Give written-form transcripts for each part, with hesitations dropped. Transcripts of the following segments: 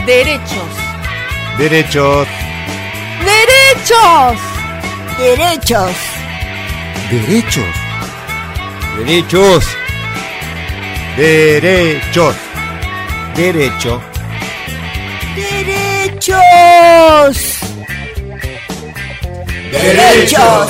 Derechos. Derechos. Derechos. Derechos. Derechos. Derechos. Derechos. Derecho. Derechos. Derechos.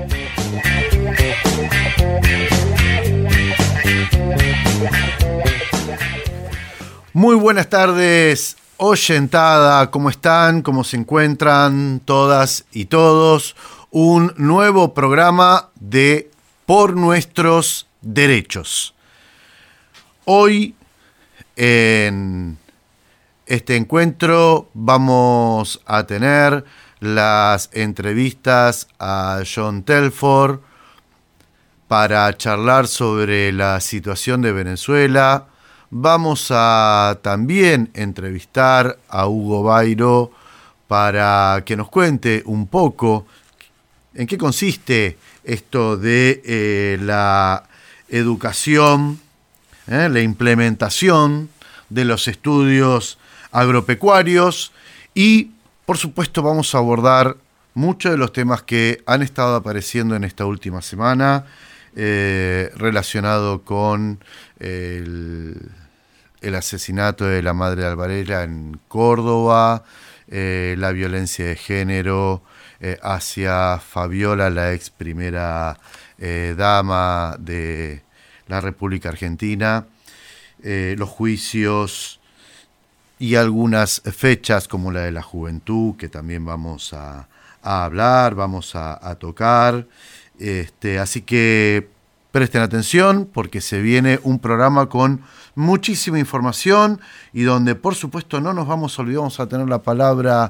Muy buenas tardes, oyentada. ¿Cómo están? ¿Cómo se encuentran todas y todos? Un nuevo programa de Por Nuestros Derechos. Hoy, en este encuentro, vamos a tener las entrevistas a John Telford para charlar sobre la situación de Venezuela. Vamos a también entrevistar a Hugo Bairo para que nos cuente un poco en qué consiste esto de la educación, la implementación de los estudios agropecuarios y, por supuesto, vamos a abordar muchos de los temas que han estado apareciendo en esta última semana relacionado con el asesinato de la madre de Alvareda en Córdoba, la violencia de género hacia Fabiola, la ex primera dama de la República Argentina, los juicios y algunas fechas como la de la juventud, que también vamos a hablar, vamos a tocar. Así que presten atención porque se viene un programa con muchísima información y donde, por supuesto, no nos vamos a olvidar, vamos a tener la palabra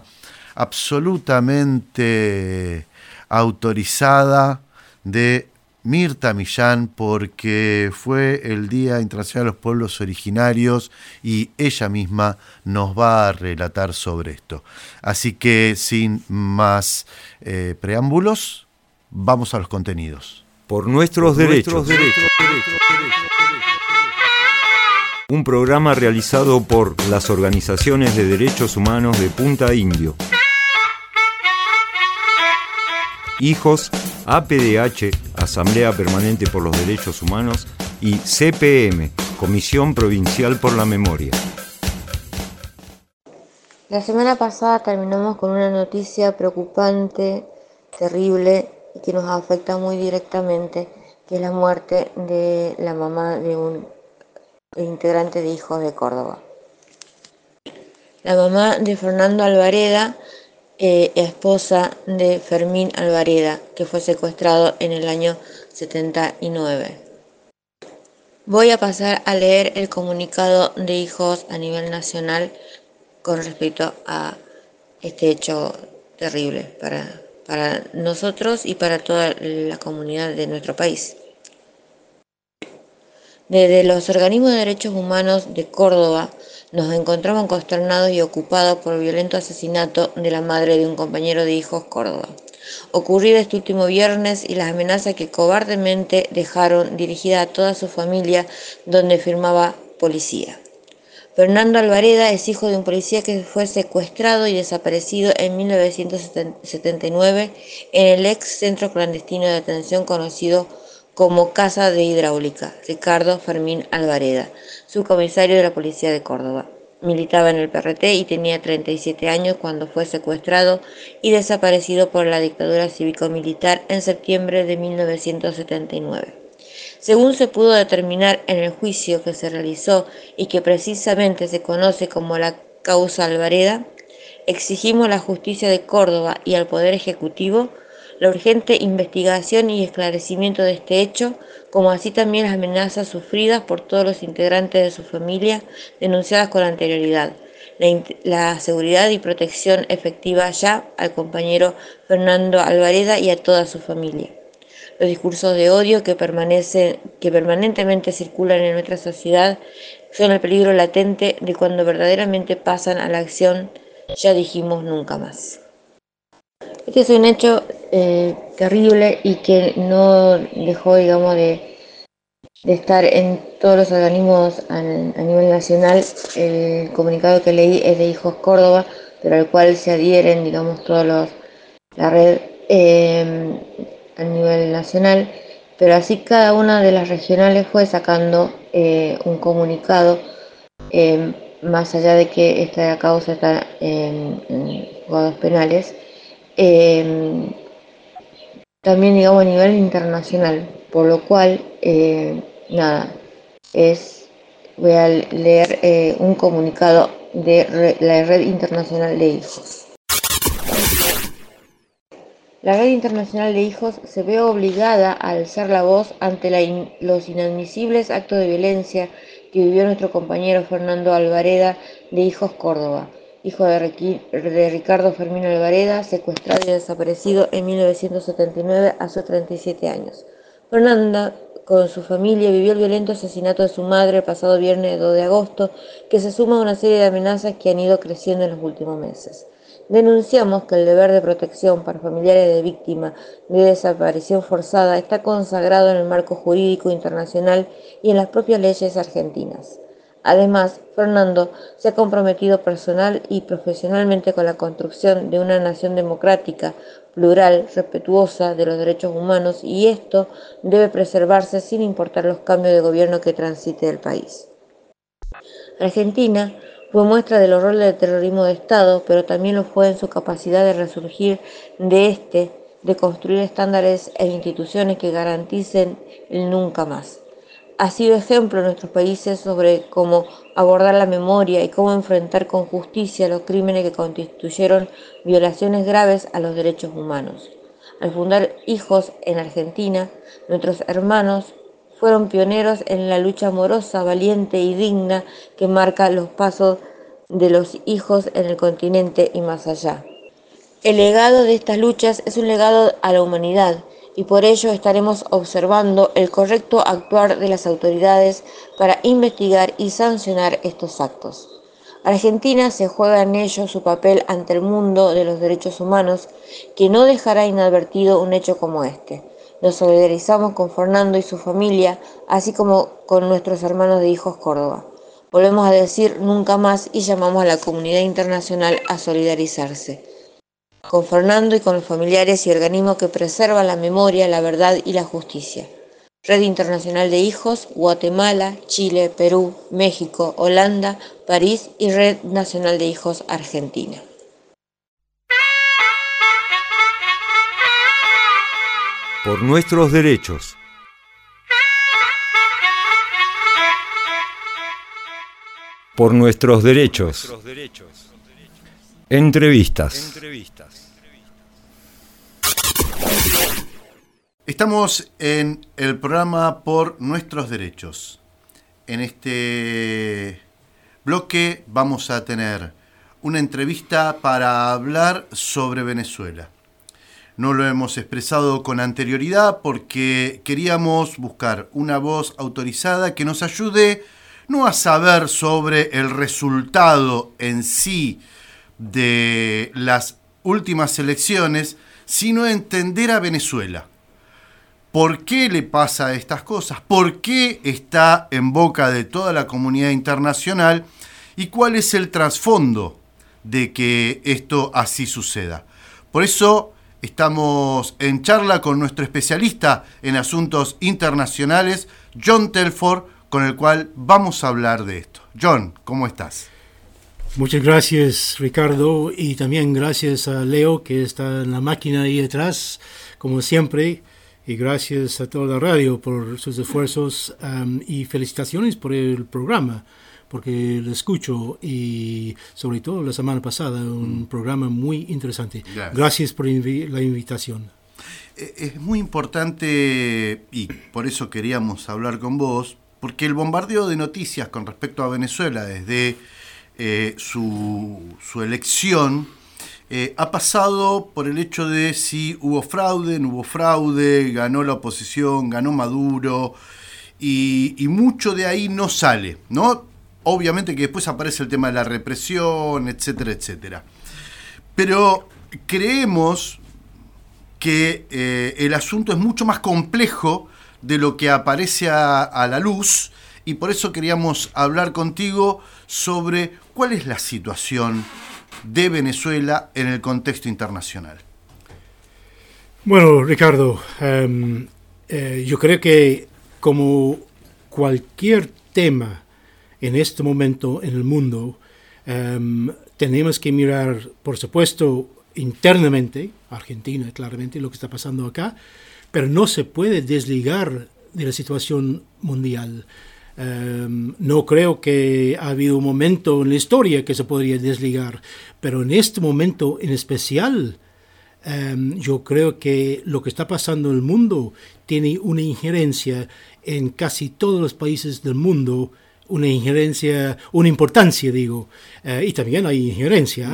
absolutamente autorizada de Mirta Millán, porque fue el Día Internacional de los Pueblos Originarios y ella misma nos va a relatar sobre esto. Así que, sin más preámbulos, vamos a los contenidos. Por nuestros derechos. Un programa realizado por las organizaciones de derechos humanos de Punta Indio. Hijos, APDH, Asamblea Permanente por los Derechos Humanos, y CPM, Comisión Provincial por la Memoria. La semana pasada terminamos con una noticia preocupante, terrible y que nos afecta muy directamente, que es la muerte de la mamá de un integrante de Hijos de Córdoba. La mamá de Fernando Alvareda, esposa de Fermín Alvareda, que fue secuestrado en el año 79. Voy a pasar a leer el comunicado de Hijos a nivel nacional con respecto a este hecho terrible para nosotros y para toda la comunidad de nuestro país. Desde los organismos de derechos humanos de Córdoba nos encontramos consternados y ocupados por el violento asesinato de la madre de un compañero de Hijos Córdoba, ocurrido este último viernes, y las amenazas que cobardemente dejaron dirigida a toda su familia, donde firmaba policía. Fernando Alvareda es hijo de un policía que fue secuestrado y desaparecido en 1979 en el ex centro clandestino de detención conocido como Casa de Hidráulica, Ricardo Fermín Alvareda, subcomisario de la Policía de Córdoba. Militaba en el PRT y tenía 37 años cuando fue secuestrado y desaparecido por la dictadura cívico-militar en septiembre de 1979. Según se pudo determinar en el juicio que se realizó y que precisamente se conoce como la causa Alvareda, exigimos a la justicia de Córdoba y al Poder Ejecutivo la urgente investigación y esclarecimiento de este hecho, como así también las amenazas sufridas por todos los integrantes de su familia denunciadas con anterioridad, la seguridad y protección efectiva ya al compañero Fernando Alvareda y a toda su familia. Los discursos de odio que permanentemente circulan en nuestra sociedad son el peligro latente de cuando verdaderamente pasan a la acción, ya dijimos nunca más. Este es un hecho terrible y que no dejó, digamos, de de estar en todos los organismos a nivel nacional. El comunicado que leí es de Hijos Córdoba, pero al cual se adhieren, digamos, la red a nivel nacional, pero así cada una de las regionales fue sacando un comunicado, más allá de que esta causa está en juzgados penales, también, digamos, a nivel internacional, por lo cual, nada, voy a leer un comunicado de la Red Internacional de Hijos. La Red Internacional de Hijos se ve obligada a alzar la voz ante los inadmisibles actos de violencia que vivió nuestro compañero Fernando Alvareda de Hijos Córdoba, hijo de Ricardo Fermín Alvareda, secuestrado y desaparecido en 1979 a sus 37 años. Fernanda, con su familia, vivió el violento asesinato de su madre el pasado viernes 2 de agosto, que se suma a una serie de amenazas que han ido creciendo en los últimos meses. Denunciamos que el deber de protección para familiares de víctimas de desaparición forzada está consagrado en el marco jurídico internacional y en las propias leyes argentinas. Además, Fernando se ha comprometido personal y profesionalmente con la construcción de una nación democrática, plural, respetuosa de los derechos humanos, y esto debe preservarse sin importar los cambios de gobierno que transite el país. Argentina fue muestra del horror del terrorismo de Estado, pero también lo fue en su capacidad de resurgir de construir estándares e instituciones que garanticen el nunca más. Ha sido ejemplo en nuestros países sobre cómo abordar la memoria y cómo enfrentar con justicia los crímenes que constituyeron violaciones graves a los derechos humanos. Al fundar Hijos en Argentina, nuestros hermanos fueron pioneros en la lucha amorosa, valiente y digna que marca los pasos de los hijos en el continente y más allá. El legado de estas luchas es un legado a la humanidad y por ello estaremos observando el correcto actuar de las autoridades para investigar y sancionar estos actos. Argentina se juega en ello su papel ante el mundo de los derechos humanos, que no dejará inadvertido un hecho como este. Nos solidarizamos con Fernando y su familia, así como con nuestros hermanos de Hijos Córdoba. Volvemos a decir nunca más y llamamos a la comunidad internacional a solidarizarse con Fernando y con los familiares y organismos que preservan la memoria, la verdad y la justicia. Red Internacional de Hijos, Guatemala, Chile, Perú, México, Holanda, París y Red Nacional de Hijos Argentina. Por nuestros derechos. Por nuestros derechos. Entrevistas. Estamos en el programa Por Nuestros Derechos. En este bloque vamos a tener una entrevista para hablar sobre Venezuela. No lo hemos expresado con anterioridad porque queríamos buscar una voz autorizada que nos ayude no a saber sobre el resultado en sí de las últimas elecciones, sino a entender a Venezuela. ¿Por qué le pasa estas cosas? ¿Por qué está en boca de toda la comunidad internacional? ¿Y cuál es el trasfondo de que esto así suceda? Por eso estamos en charla con nuestro especialista en asuntos internacionales, John Telford, con el cual vamos a hablar de esto. John, ¿cómo estás? Muchas gracias, Ricardo, y también gracias a Leo, que está en la máquina ahí detrás, como siempre, y gracias a toda la radio por sus esfuerzos y felicitaciones por el programa, porque lo escucho, y sobre todo la semana pasada, un programa muy interesante. Gracias por la invitación. Es muy importante, y por eso queríamos hablar con vos, porque el bombardeo de noticias con respecto a Venezuela desde su elección ha pasado por el hecho de si hubo fraude, no hubo fraude, ganó la oposición, ganó Maduro, y mucho de ahí no sale, ¿no? Obviamente que después aparece el tema de la represión, etcétera, etcétera. Pero creemos que el asunto es mucho más complejo de lo que aparece a la luz, y por eso queríamos hablar contigo sobre cuál es la situación de Venezuela en el contexto internacional. Bueno, Ricardo, yo creo que como cualquier tema en este momento en el mundo, tenemos que mirar, por supuesto, internamente, Argentina, claramente, lo que está pasando acá, pero no se puede desligar de la situación mundial. No creo que ha habido un momento en la historia que se podría desligar, pero en este momento en especial, yo creo que lo que está pasando en el mundo tiene una injerencia en casi todos los países del mundo, una injerencia, una importancia, digo, y también hay injerencia,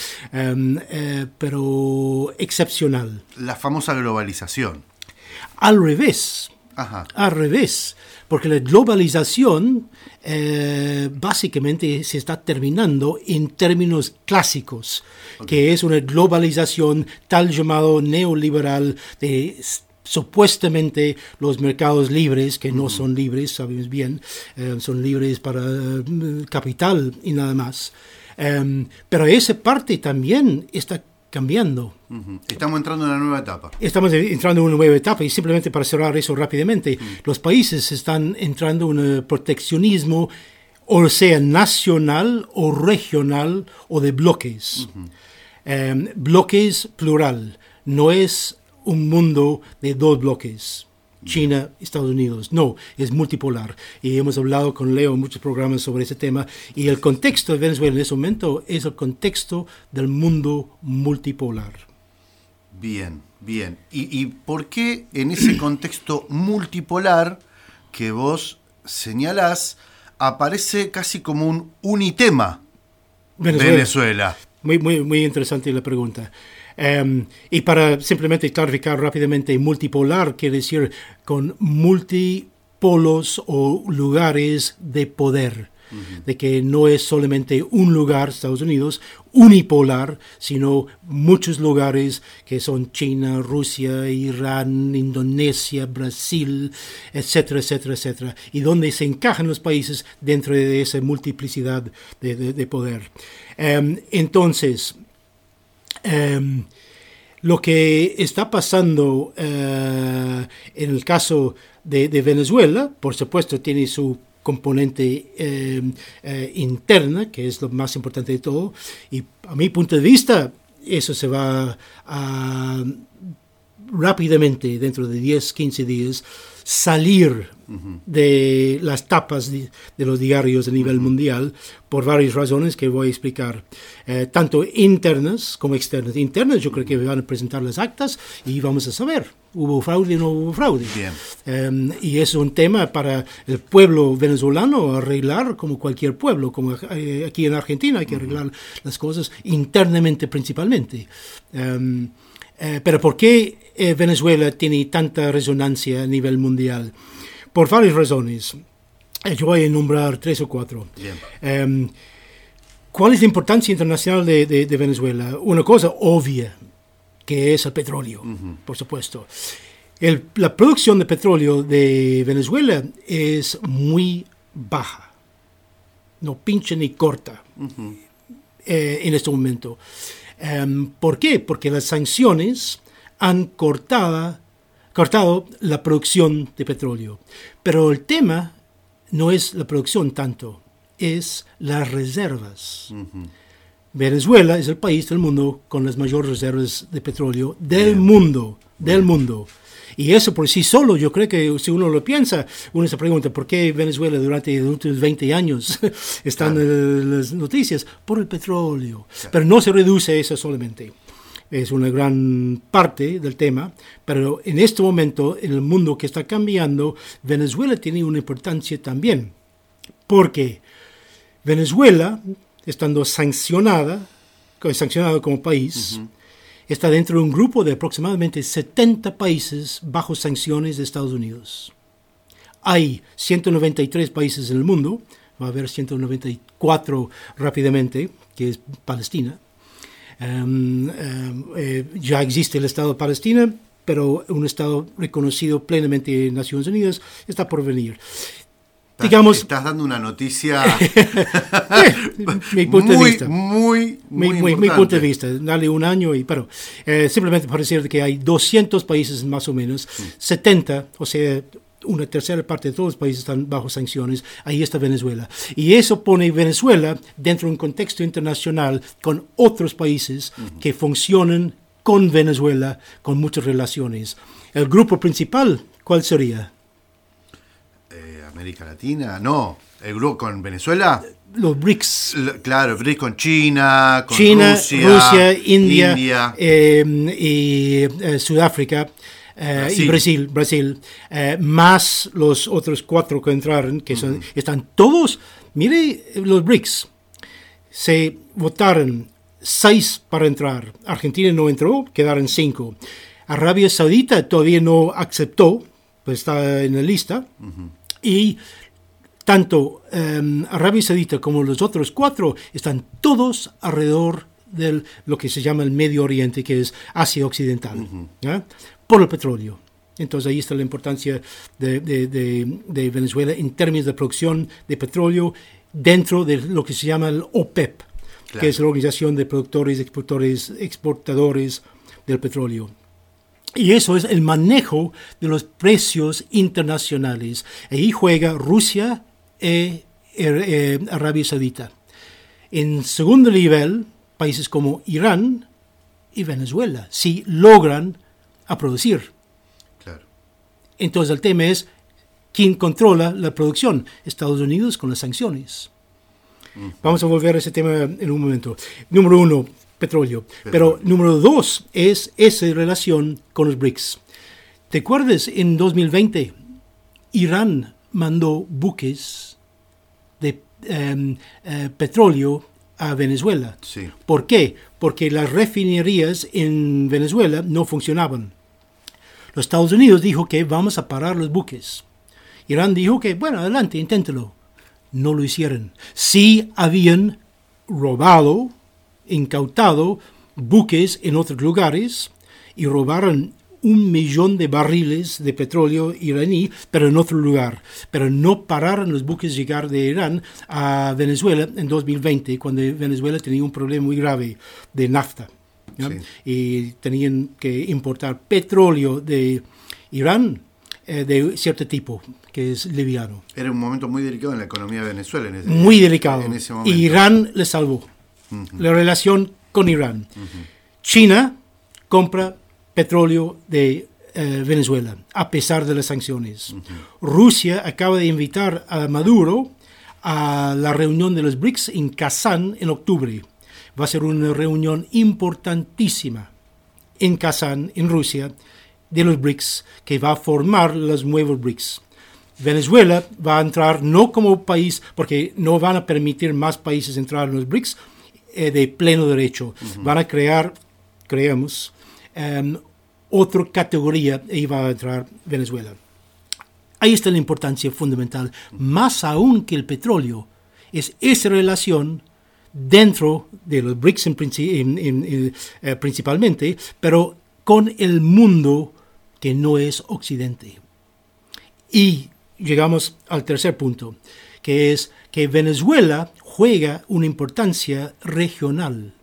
pero excepcional. La famosa globalización. Al revés. Ajá. Al revés, porque la globalización básicamente se está terminando en términos clásicos, que es una globalización tal llamado neoliberal de supuestamente los mercados libres, que no son libres, sabemos bien, son libres para capital y nada más. Pero esa parte también está cambiando. Estamos entrando en una nueva etapa. Estamos entrando en una nueva etapa, y simplemente para cerrar eso rápidamente, los países están entrando en un proteccionismo, o sea, nacional o regional o de bloques. Bloques plural, no es un mundo de dos bloques, China, Estados Unidos, no, es multipolar, y hemos hablado con Leo en muchos programas sobre ese tema, y el contexto de Venezuela en ese momento es el contexto del mundo multipolar. Bien. ¿Y por qué en ese contexto multipolar que vos señalás aparece casi como un unitema Venezuela? Muy interesante la pregunta. Y para simplemente clarificar rápidamente, multipolar quiere decir con multipolos o lugares de poder, de que no es solamente un lugar, Estados Unidos, unipolar, sino muchos lugares que son China, Rusia, Irán, Indonesia, Brasil, etcétera, etcétera, etcétera, y donde se encajan los países dentro de esa multiplicidad de poder. Entonces, lo que está pasando en el caso de Venezuela, por supuesto, tiene su componente interna, que es lo más importante de todo, y a mi punto de vista, eso se va a rápidamente, dentro de 10, 15 días, salir de las tapas de los diarios a nivel mundial por varias razones que voy a explicar, tanto internas como externas. Internas, yo creo que van a presentar las actas y vamos a saber, ¿hubo fraude o no hubo fraude? Bien. Y es un tema para el pueblo venezolano arreglar, como cualquier pueblo, como aquí en Argentina hay que arreglar las cosas internamente principalmente. Pero ¿por qué Venezuela tiene tanta resonancia a nivel mundial? Por varias razones. Yo voy a nombrar 3 o 4. ¿Cuál es la importancia internacional de Venezuela? Una cosa obvia, que es el petróleo, por supuesto. La producción de petróleo de Venezuela es muy baja. No pincha ni corta en este momento. ¿Por qué? Porque las sanciones han cortado la producción de petróleo. Pero el tema no es la producción tanto, es las reservas. Venezuela es el país del mundo con las mayores reservas de petróleo del mundo. Y eso por sí solo, yo creo que si uno lo piensa, uno se pregunta, ¿por qué Venezuela durante los últimos 20 años están en las noticias? Por el petróleo. Pero no se reduce a eso solamente. Es una gran parte del tema, pero en este momento, en el mundo que está cambiando, Venezuela tiene una importancia también. Porque Venezuela, estando sancionado como país, está dentro de un grupo de aproximadamente 70 países bajo sanciones de Estados Unidos. Hay 193 países en el mundo, va a haber 194 rápidamente, que es Palestina. Ya existe el Estado de Palestina, pero un Estado reconocido plenamente en Naciones Unidas está por venir. Digamos, estás dando una noticia mi punto de vista. Muy mi punto de vista. Dale un año pero simplemente para decir que hay 200 países más o menos, 70, o sea, una tercera parte de todos los países están bajo sanciones. Ahí está Venezuela. Y eso pone Venezuela dentro de un contexto internacional con otros países que funcionan con Venezuela, con muchas relaciones. El grupo principal, ¿cuál sería? América Latina, no. El grupo con Venezuela. Los BRICS. Claro, BRICS con China, Rusia, India. Y Sudáfrica. Y Brasil, más los otros 4 que entraron, que están todos, mire, los BRICS, se votaron 6 para entrar, Argentina no entró, quedaron 5, Arabia Saudita todavía no aceptó, pues está en la lista, y tanto Arabia Saudita como los otros 4 están todos alrededor de lo que se llama el Medio Oriente, que es Asia Occidental, ¿ya? Por el petróleo. Entonces ahí está la importancia de Venezuela en términos de producción de petróleo dentro de lo que se llama el OPEP, que es la Organización de Productores, Exportadores del Petróleo. Y eso es el manejo de los precios internacionales. Ahí juega Rusia y Arabia Saudita. En segundo nivel, países como Irán y Venezuela, si logran a producir. Claro. Entonces el tema es quién controla la producción. Estados Unidos con las sanciones. Vamos a volver a ese tema en un momento. Número 1, petróleo. Pero número 2 es esa relación con los BRICS. ¿Te acuerdas? En 2020 Irán mandó buques de petróleo a Venezuela. Sí. ¿Por qué? Porque las refinerías en Venezuela no funcionaban. Los Estados Unidos dijo que vamos a parar los buques. Irán dijo que, bueno, adelante, inténtelo. No lo hicieron. Sí habían robado, incautado buques en otros lugares y robaron 1 millón de barriles de petróleo iraní, pero en otro lugar. Pero no pararon los buques llegar de Irán a Venezuela en 2020, cuando Venezuela tenía un problema muy grave de nafta. ¿Ya? Sí. Y tenían que importar petróleo de Irán de cierto tipo, que es liviano. Era un momento muy delicado en la economía de Venezuela. Muy delicado. En ese momento. Irán le salvó. La relación con Irán. China compra petróleo de Venezuela, a pesar de las sanciones. Rusia acaba de invitar a Maduro a la reunión de los BRICS en Kazán en octubre. Va a ser una reunión importantísima en Kazán, en Rusia, de los BRICS, que va a formar los nuevos BRICS. Venezuela va a entrar no como país, porque no van a permitir más países entrar en los BRICS de pleno derecho. Van a crear, creemos, otra categoría y va a entrar Venezuela. Ahí está la importancia fundamental, más aún que el petróleo, es esa relación dentro de los BRICS principalmente, pero con el mundo que no es Occidente. Y llegamos al tercer punto, que es que Venezuela juega una importancia regional.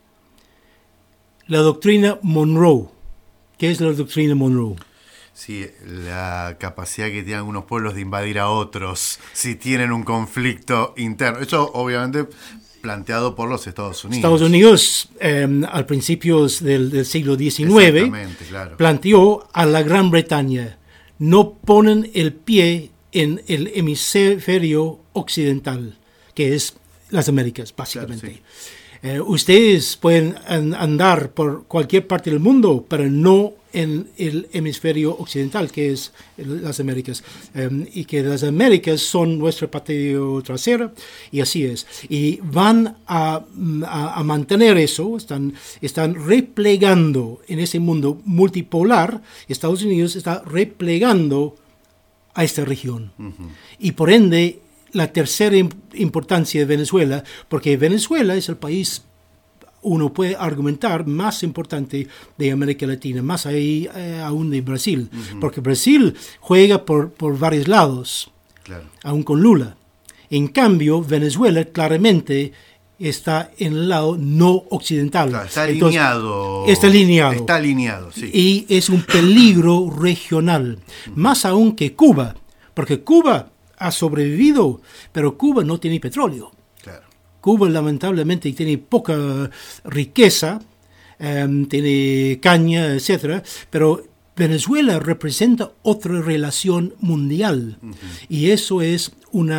La doctrina Monroe. ¿Qué es la doctrina Monroe? Sí, la capacidad que tienen algunos pueblos de invadir a otros si tienen un conflicto interno. Eso obviamente planteado por los Estados Unidos. Estados Unidos, al principios del siglo XIX, claro, planteó a la Gran Bretaña: no ponen el pie en el hemisferio occidental, que es las Américas, básicamente. Claro, sí. Ustedes pueden andar por cualquier parte del mundo, pero no en el hemisferio occidental, que es las Américas, y que las Américas son nuestra patria trasera, y así es. Y van a mantener eso, están replegando en ese mundo multipolar. Estados Unidos está replegando a esta región. Y por ende, la tercera importancia de Venezuela, porque Venezuela es el país uno puede argumentar, más importante de América Latina, más ahí aún de Brasil, porque Brasil juega por varios lados, Claro. aún con Lula. En cambio, Venezuela claramente está en el lado no occidental. Claro, está Entonces, alineado. Está alineado. Sí. Y es un peligro regional, más aún que Cuba, porque Cuba ha sobrevivido, pero Cuba no tiene petróleo. Claro. Cuba lamentablemente tiene poca riqueza, tiene caña, etcétera, pero Venezuela representa otra relación mundial y eso es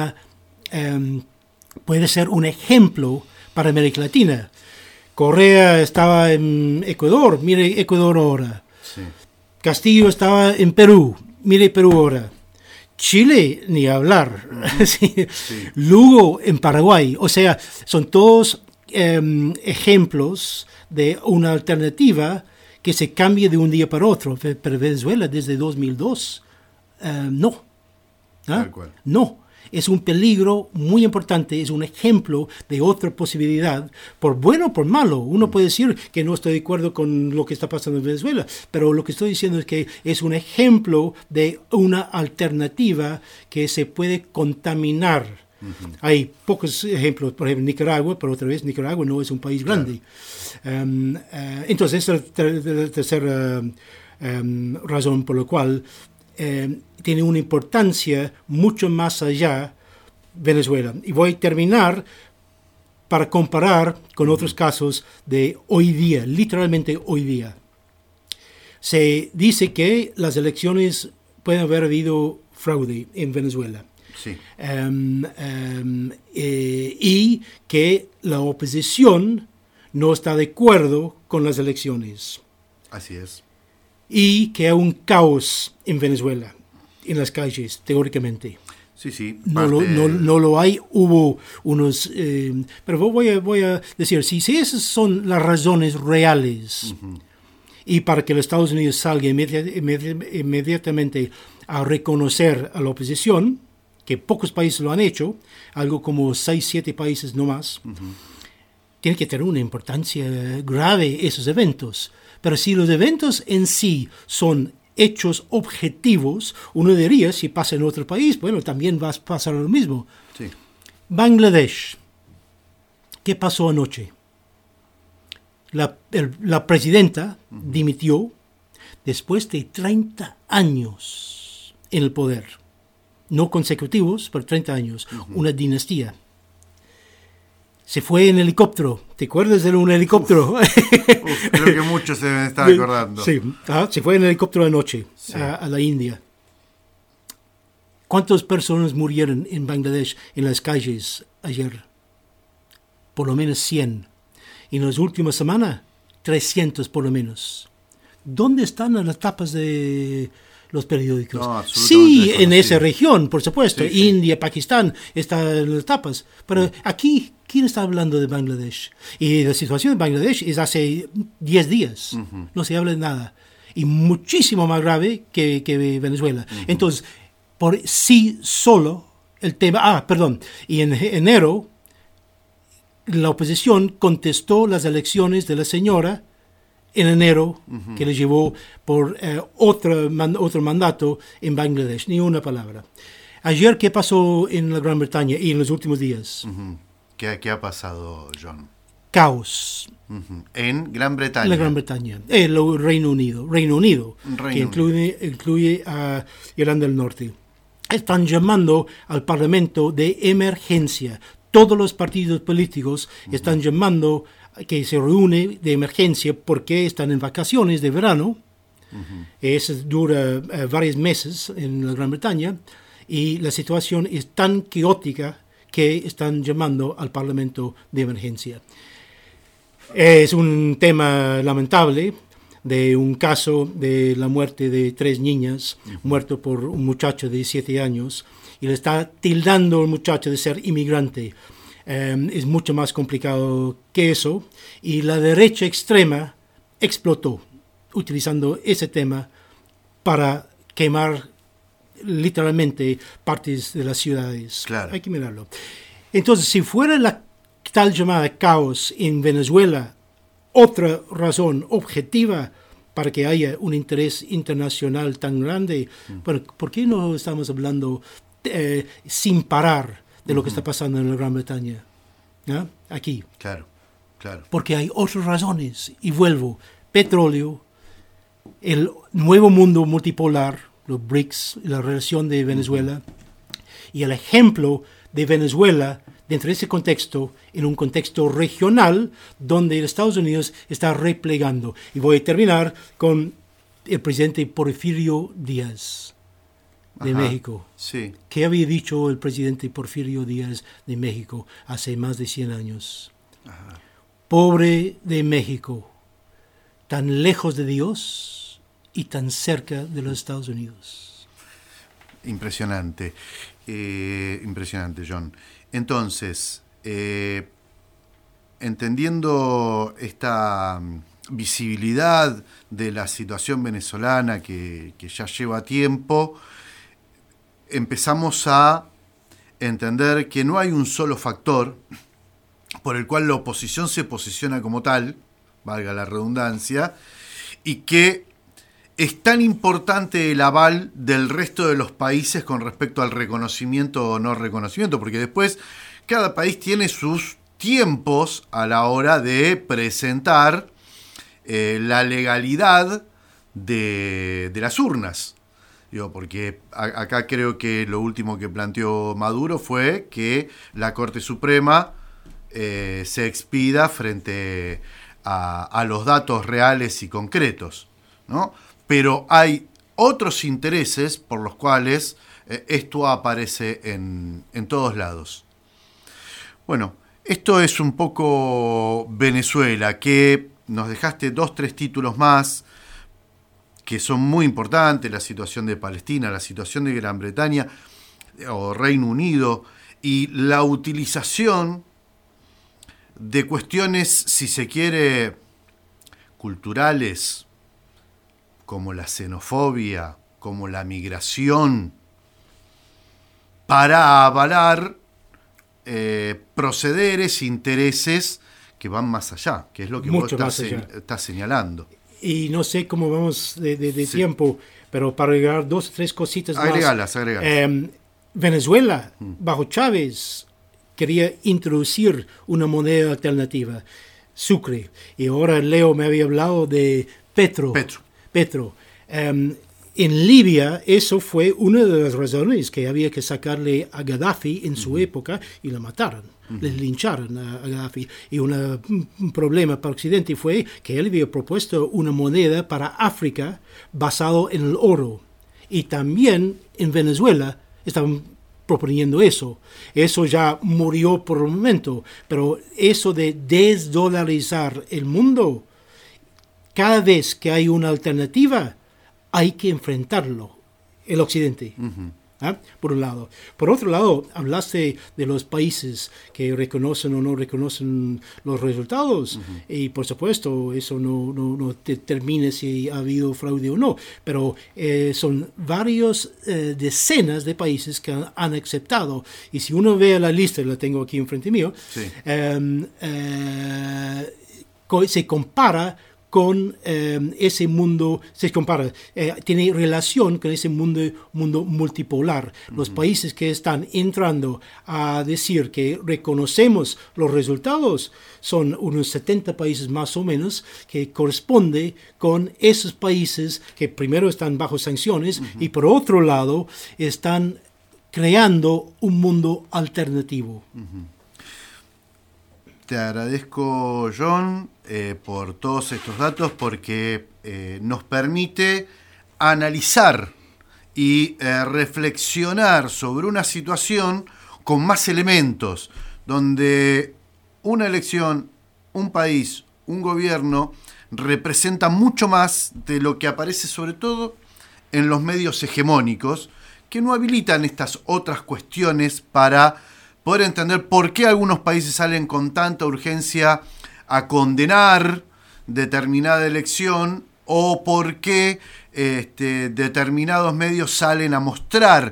puede ser un ejemplo para América Latina. Correa estaba en Ecuador, mire Ecuador ahora. Sí. Castillo estaba en Perú, mire Perú ahora. Chile, ni hablar. Sí. Lugo en Paraguay. O sea, son todos ejemplos de una alternativa que se cambie de un día para otro. Pero Venezuela desde 2002, no. Tal cual. No. Es un peligro muy importante, es un ejemplo de otra posibilidad, por bueno o por malo. Uno puede decir que no estoy de acuerdo con lo que está pasando en Venezuela, pero lo que estoy diciendo es que es un ejemplo de una alternativa que se puede contaminar. Hay pocos ejemplos, por ejemplo, Nicaragua, pero otra vez Nicaragua no es un país grande. Entonces, esa es la tercera razón por la cual tiene una importancia mucho más allá Venezuela. Y voy a terminar para comparar con otros casos de hoy día, literalmente hoy día. Se dice que las elecciones pueden haber habido fraude en Venezuela. Sí. Y que la oposición no está de acuerdo con las elecciones. Así es. Y que hay un caos en Venezuela, en las calles, teóricamente. Sí, sí. No lo hay, hubo unos... pero voy a decir, si esas son las razones reales, y para que los Estados Unidos salga inmediatamente a reconocer a la oposición, que pocos países lo han hecho, algo como 6, 7 países no más, tiene que tener una importancia grave esos eventos. Pero si los eventos en sí son hechos objetivos, uno diría, si pasa en otro país, bueno, también va a pasar lo mismo. Sí. Bangladesh, ¿qué pasó anoche? La presidenta dimitió después de 30 años en el poder. No consecutivos, pero 30 años. Una dinastía. Se fue en helicóptero. ¿Te acuerdas de un helicóptero? Creo que muchos se deben estar acordando. Sí, se fue en helicóptero anoche a la India. ¿Cuántas personas murieron en Bangladesh en las calles ayer? Por lo menos 100. En las últimas semanas, 300 por lo menos. ¿Dónde están las tapas de los periódicos? No, absolutamente sí, en desconocido. esa región, por supuesto. Sí, sí. India, Pakistán, están en las tapas. Pero aquí, ¿quién está hablando de Bangladesh? Y la situación en Bangladesh es hace 10 días. No se habla de nada. Y muchísimo más grave que Venezuela. Entonces, por sí solo el tema... Y en enero, la oposición contestó las elecciones de la señora en enero, que le llevó por otro mandato en Bangladesh. Ni una palabra. Ayer, ¿qué pasó en la Gran Bretaña y en los últimos días? ¿Qué ha pasado, John? Caos. En Gran Bretaña. En la Gran Bretaña. El Reino Unido, que incluye a Irlanda del Norte. Están llamando al Parlamento de emergencia. Todos los partidos políticos están llamando que se reúne de emergencia porque están en vacaciones de verano. Eso dura varios meses en la Gran Bretaña y la situación es tan caótica que están llamando al Parlamento de emergencia. Es un tema lamentable de un caso de la muerte de 3 niñas, muerto por un muchacho de 17 años, y le está tildando al muchacho de ser inmigrante. Es mucho más complicado que eso, y la derecha extrema explotó utilizando ese tema para quemar literalmente partes de las ciudades. Claro. Hay que mirarlo. Entonces, si fuera la tal llamada caos en Venezuela otra razón objetiva para que haya un interés internacional tan grande. Bueno, ¿por qué no estamos hablando sin parar de lo que está pasando en la Gran Bretaña? ¿No? Aquí. Claro, claro. Porque hay otras razones. Y vuelvo. Petróleo, el nuevo mundo multipolar, los BRICS, la relación de Venezuela, y el ejemplo de Venezuela dentro de ese contexto, en un contexto regional donde Estados Unidos está replegando. Y voy a terminar con el presidente Porfirio Díaz de México. Sí. ¿Qué había dicho el presidente Porfirio Díaz de México hace más de 100 años? Ajá. Pobre de México, tan lejos de Dios y tan cerca de los Estados Unidos. Impresionante. Impresionante, John. Entonces, entendiendo esta visibilidad de la situación venezolana que ya lleva tiempo, empezamos a entender que no hay un solo factor por el cual la oposición se posiciona como tal, valga la redundancia, y que es tan importante el aval del resto de los países con respecto al reconocimiento o no reconocimiento, porque después cada país tiene sus tiempos a la hora de presentar la legalidad de las urnas. Digo, porque acá creo que lo último que planteó Maduro fue que la Corte Suprema se expida frente a los datos reales y concretos, ¿no? Pero hay otros intereses por los cuales esto aparece en todos lados. Bueno, esto es un poco Venezuela, que nos dejaste 2-3 títulos más que son muy importantes: la situación de Palestina, la situación de Gran Bretaña o Reino Unido, y la utilización de cuestiones, si se quiere, culturales, como la xenofobia, como la migración, para avalar procederes, intereses que van más allá, que es lo que Mucho vos más allá. estás señalando. Y no sé cómo vamos de tiempo, pero para agregar 2 o 3 cositas Agregalas. Venezuela, bajo Chávez, quería introducir una moneda alternativa, Sucre. Y ahora Leo me había hablado de Petro. En Libia, eso fue una de las razones que había que sacarle a Gaddafi en su época, y lo mataron. Les lincharon a Gaddafi. Y un problema para Occidente fue que él había propuesto una moneda para África basado en el oro. Y también en Venezuela estaban proponiendo eso. Eso ya murió por el momento. Pero eso de desdolarizar el mundo, cada vez que hay una alternativa, hay que enfrentarlo, el Occidente. ¿Ah? Por un lado. Por otro lado, hablaste de los países que reconocen o no reconocen los resultados, y por supuesto eso no determina si ha habido fraude o no, pero son varios decenas de países que han aceptado, y si uno ve la lista, la tengo aquí enfrente mío, Sí. Se compara con ese mundo, tiene relación con ese mundo multipolar. Los países que están entrando a decir que reconocemos los resultados son unos 70 países más o menos, que corresponde con esos países que primero están bajo sanciones y por otro lado están creando un mundo alternativo. Te agradezco, John, por todos estos datos, porque nos permite analizar y reflexionar sobre una situación con más elementos, donde una elección, un país, un gobierno, representa mucho más de lo que aparece sobre todo en los medios hegemónicos, que no habilitan estas otras cuestiones para poder entender por qué algunos países salen con tanta urgencia a condenar determinada elección, o por qué determinados medios salen a mostrar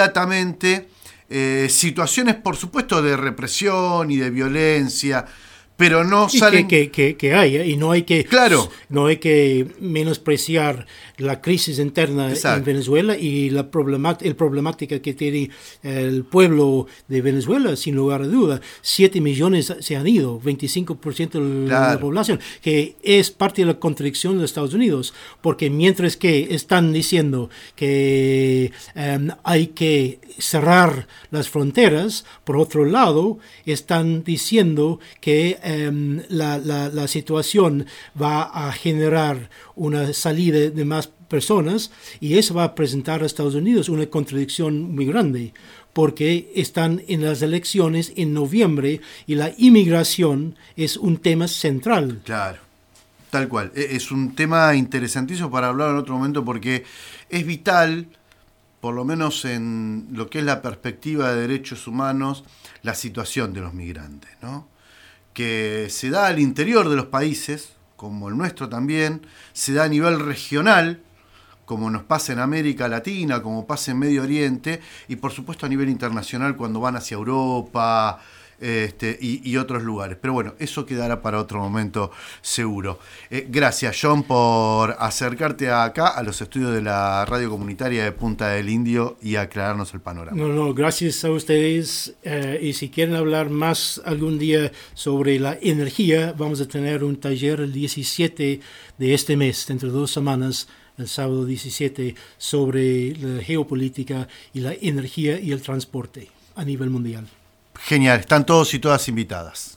inmediatamente situaciones, por supuesto, de represión y de violencia, pero no Y salen... que haya, y no hay que, Claro. no hay que menospreciar la crisis interna Exacto. en Venezuela y la problemática que tiene el pueblo de Venezuela, sin lugar a duda. 7 millones se han ido, 25% de la Claro. población, que es parte de la contradicción de Estados Unidos, porque mientras que están diciendo que hay que cerrar las fronteras, por otro lado, están diciendo que la situación va a generar una salida de más personas y eso va a presentar a Estados Unidos una contradicción muy grande porque están en las elecciones en noviembre y la inmigración es un tema central. Claro, tal cual. Es un tema interesantísimo para hablar en otro momento porque es vital, por lo menos en lo que es la perspectiva de derechos humanos, la situación de los migrantes, ¿no? Que se da al interior de los países, como el nuestro también, se da a nivel regional, como nos pasa en América Latina, como pasa en Medio Oriente, y por supuesto a nivel internacional cuando van hacia Europa y otros lugares. Pero bueno, eso quedará para otro momento seguro. Gracias, John, por acercarte acá a los estudios de la radio comunitaria de Punta del Indio y aclararnos el panorama. No, gracias a ustedes. Y si quieren hablar más algún día sobre la energía, vamos a tener un taller el 17 de este mes, dentro de 2 semanas, el sábado 17, sobre la geopolítica y la energía y el transporte a nivel mundial. Genial, están todos y todas invitadas.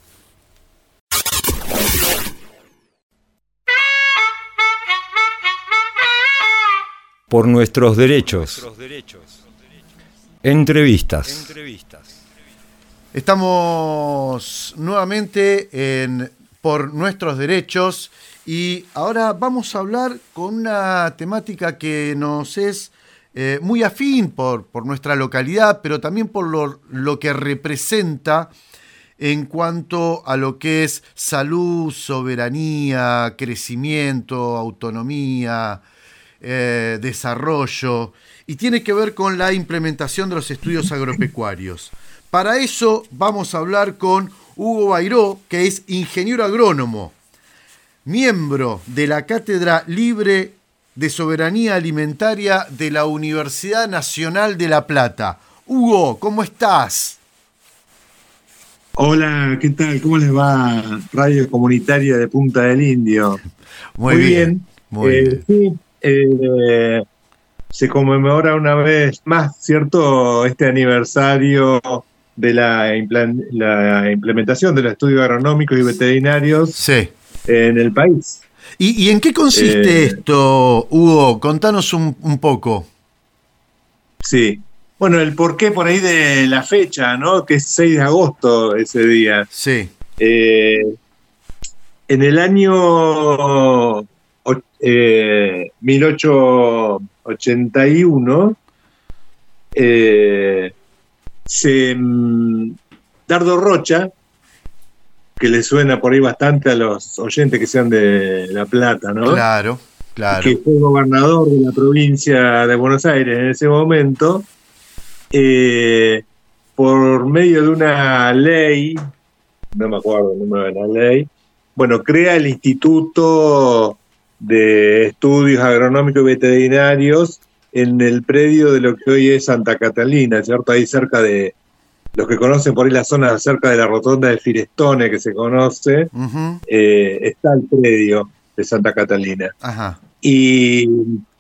Por nuestros derechos. Entrevistas. Estamos nuevamente en Por Nuestros Derechos y ahora vamos a hablar con una temática que nos es muy afín por nuestra localidad, pero también por lo que representa en cuanto a lo que es salud, soberanía, crecimiento, autonomía, desarrollo, y tiene que ver con la implementación de los estudios agropecuarios. Para eso vamos a hablar con Hugo Bairó, que es ingeniero agrónomo, miembro de la Cátedra Libre de Soberanía Alimentaria de la Universidad Nacional de La Plata. Hugo, ¿cómo estás? Hola, ¿qué tal? ¿Cómo les va? Radio Comunitaria de Punta del Indio. Muy bien. Muy bien. Sí, se conmemora una vez más, ¿cierto?, este aniversario de la implementación de los estudios agronómicos y veterinarios Sí. en el país. ¿Y en qué consiste esto, Hugo? Contanos un poco. Sí. Bueno, el porqué por ahí de la fecha, ¿no? Que es 6 de agosto ese día. Sí. En el año 1881, Dardo Rocha, que le suena por ahí bastante a los oyentes que sean de La Plata, ¿no? Claro, claro. Que fue gobernador de la provincia de Buenos Aires en ese momento, por medio de una ley, no me acuerdo el número de la ley, bueno, crea el Instituto de Estudios Agronómicos y Veterinarios en el predio de lo que hoy es Santa Catalina, ¿cierto? Ahí cerca de, los que conocen por ahí la zona cerca de la rotonda de Firestone, que se conoce, Uh-huh. está el predio de Santa Catalina. Ajá. Y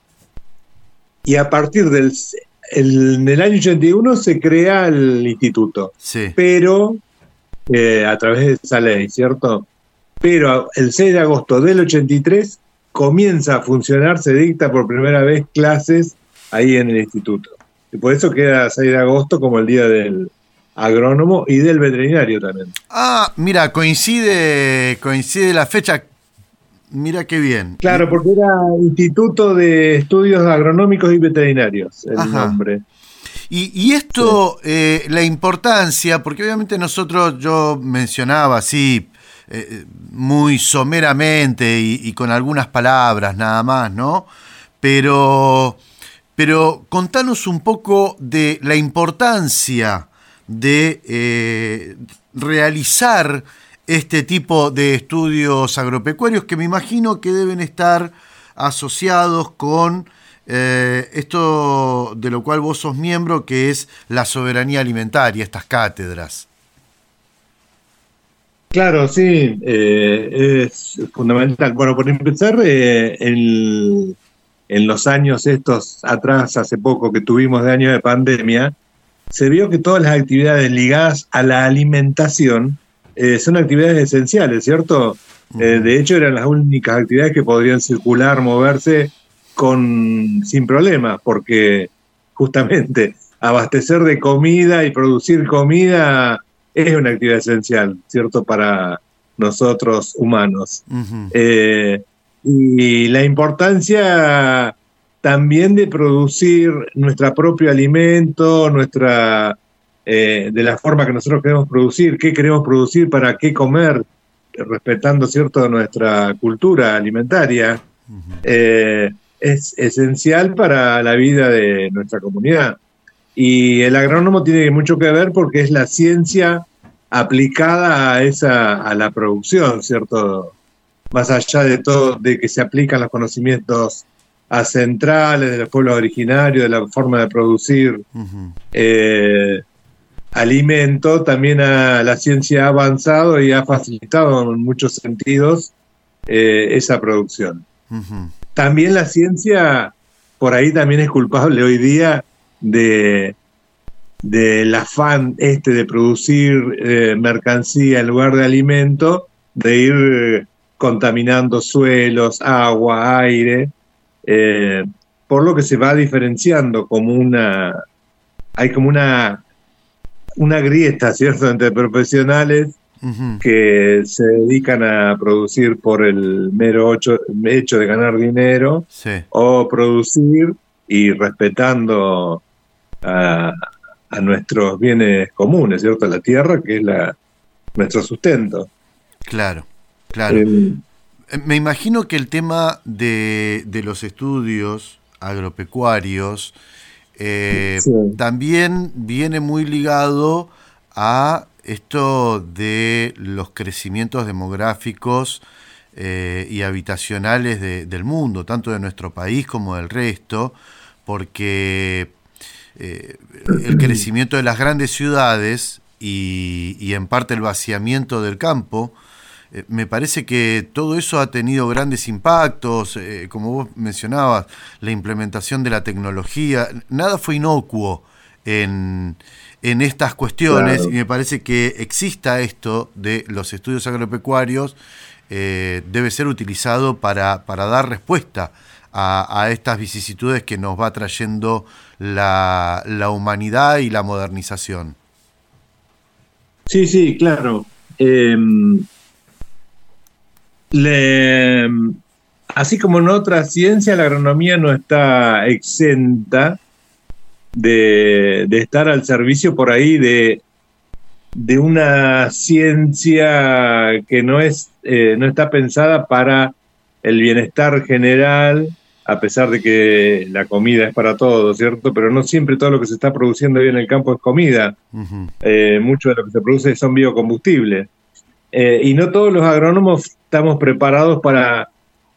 a partir en el año 81 se crea el instituto, Sí. pero a través de esa ley, ¿cierto? Pero el 6 de agosto del 83 comienza a funcionar, se dicta por primera vez clases ahí en el instituto. Y por eso queda 6 de agosto como el día del agrónomo y del veterinario también. Ah, mira, coincide la fecha. Mira qué bien. Claro, porque era Instituto de Estudios Agronómicos y Veterinarios el Ajá. nombre. Y esto, la importancia, porque obviamente yo mencionaba así, muy someramente y con algunas palabras nada más, ¿no? Pero contanos un poco de la importancia de realizar este tipo de estudios agropecuarios que me imagino que deben estar asociados con esto de lo cual vos sos miembro, que es la soberanía alimentaria, estas cátedras. Claro, sí, es fundamental. Bueno, por empezar, en los años estos atrás, hace poco que tuvimos de año de pandemia, se vio que todas las actividades ligadas a la alimentación son actividades esenciales, ¿cierto? De hecho, eran las únicas actividades que podrían circular, moverse sin problemas, porque justamente abastecer de comida y producir comida es una actividad esencial, ¿cierto? Para nosotros humanos. Uh-huh. Y la importancia también de producir nuestro propio alimento, de la forma que nosotros queremos producir, qué queremos producir, para qué comer, respetando, ¿cierto?, nuestra cultura alimentaria, es esencial para la vida de nuestra comunidad. Y el agrónomo tiene mucho que ver porque es la ciencia aplicada a la producción, ¿cierto? Más allá de todo, de que se aplican los conocimientos ancestrales de los pueblos originarios, de la forma de producir alimento, también la ciencia ha avanzado y ha facilitado en muchos sentidos esa producción. Uh-huh. También la ciencia, por ahí también es culpable hoy día del afán de producir mercancía en lugar de alimento, de ir contaminando suelos, agua, aire, por lo que se va diferenciando hay como una grieta, ¿cierto?, entre profesionales que se dedican a producir por el mero hecho de ganar dinero, sí, o producir y respetando a nuestros bienes comunes, ¿cierto? La tierra, que es nuestro sustento. Claro, claro. Me imagino que el tema de los estudios agropecuarios Sí. también viene muy ligado a esto de los crecimientos demográficos y habitacionales del mundo, tanto de nuestro país como del resto, porque el crecimiento de las grandes ciudades y en parte el vaciamiento del campo, me parece que todo eso ha tenido grandes impactos, como vos mencionabas, la implementación de la tecnología, nada fue inocuo en estas cuestiones, claro. Y me parece que exista esto de los estudios agropecuarios, debe ser utilizado para dar respuesta a estas vicisitudes que nos va trayendo la humanidad y la modernización. Sí, claro. Así como en otra ciencia, la agronomía no está exenta de estar al servicio por ahí de una ciencia que no está pensada para el bienestar general, a pesar de que la comida es para todos, ¿cierto? Pero no siempre todo lo que se está produciendo hoy en el campo es comida. Uh-huh. Mucho de lo que se produce son biocombustibles. Y no todos los agrónomos estamos preparados para...